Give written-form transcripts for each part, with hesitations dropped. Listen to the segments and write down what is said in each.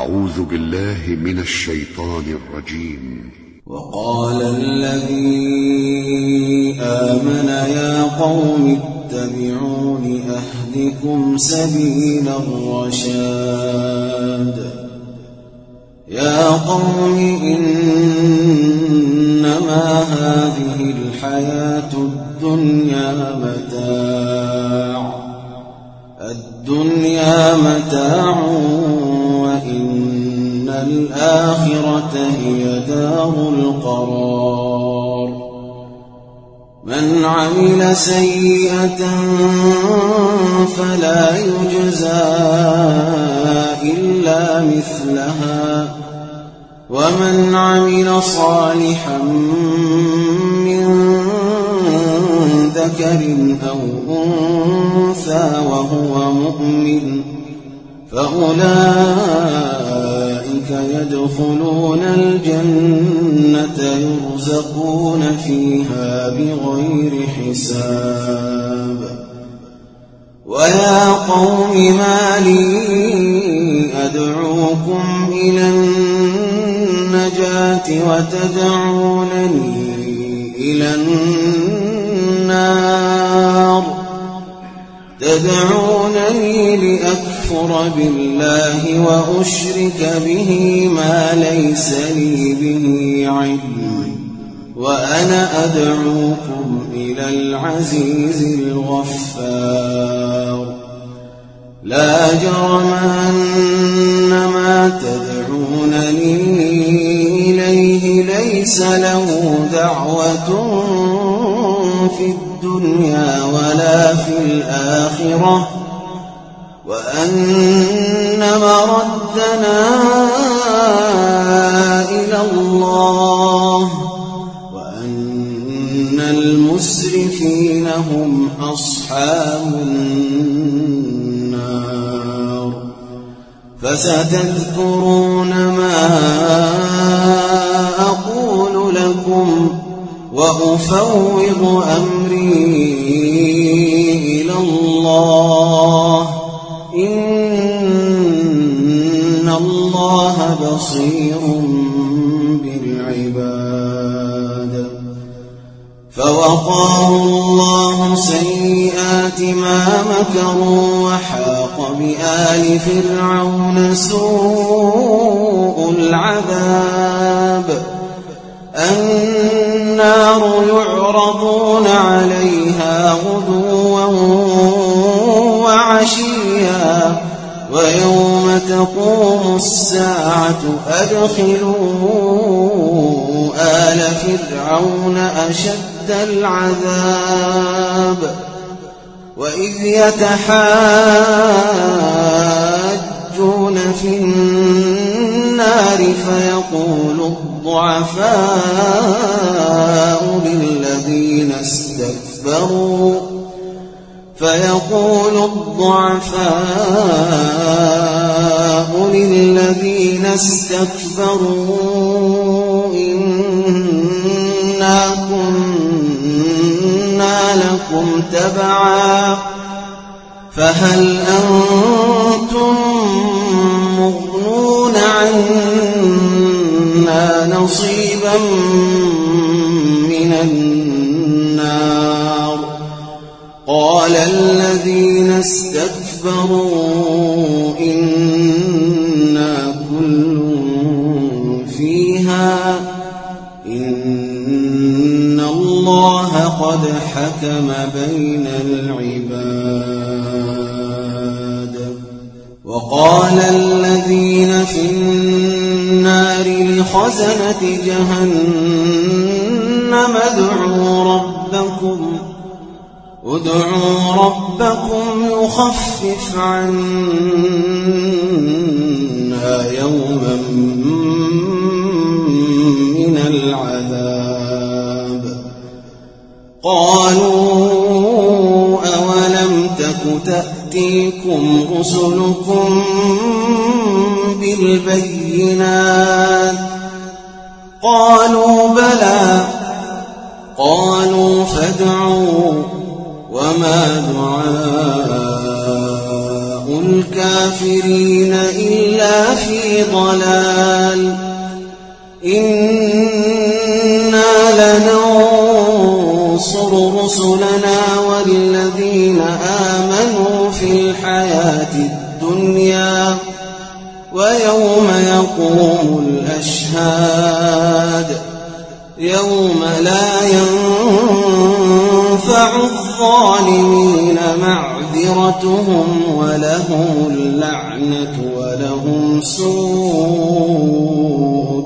أعوذ بالله من الشيطان الرجيم. وقال الذي آمن يا قوم اتبعون أهدكم سبيل الرشاد. يا قوم إنما هذه الحياة الدنيا متاع وإن الآخرة هي دار القرار. من عمل سيئة فلا يجزى إلا مثلها ومن عمل صالحا من ذكر أو أنثى وهو مؤمن فأولئك يدخلون الجنة يرزقون فيها بغير حساب. ويا قوم ما لي أدعوكم إلى النجاة وتدعونني إلى النار. تدعونني لأكفر بالله وأشرك به ما ليس لي به علم وأنا أدعوكم إلى العزيز الغفار. لا جرم أن ما تدعونني إليه ليس له دعوة في الدنيا ولا في الآخرة وأن مردنا إلى الله وأن المسرفين هم أصحاب النار. فستذكرون ما أقول لكم وأفوض أمري إلى الله إن الله بصير بالعباد. فوقاه الله سيئات ما مكروا وحاق بآل فرعون سوء العذاب. النار يعرضون عليها غدوا وعشيا ويوم تقوم الساعة أدخلوا آل فرعون أشد العذاب. وإذ يتحاجون في النار فيقول الضعفاء للذين استكبروا إنا كنا لكم تبعا فهل أنتم مغنون عنا نصيبا من النار. قال الذين استكبروا إنا كل فيها إن الله قد حكم بين العباد. وقال الذين في النار لخزنة جهنم ادعوا ربكم يخفف عنا يوما من العذاب. قالوا أولم تك تأتيكم رسلكم بالبينات قالوا بلى. قالوا فادعوا وما دعاء الكافرين إلا في لفي ضلال إنا لننصر رسلنا والذين آمنوا في الحياة الدنيا ويوم يقوم الأشهاد يوم لا ينفع الظالمين معذرتهم ولهم اللعنة ولهم سوء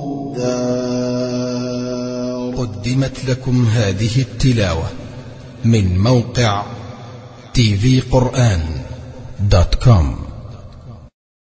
الدار. قدمت لكم هذه التلاوة من موقع tvquran.com.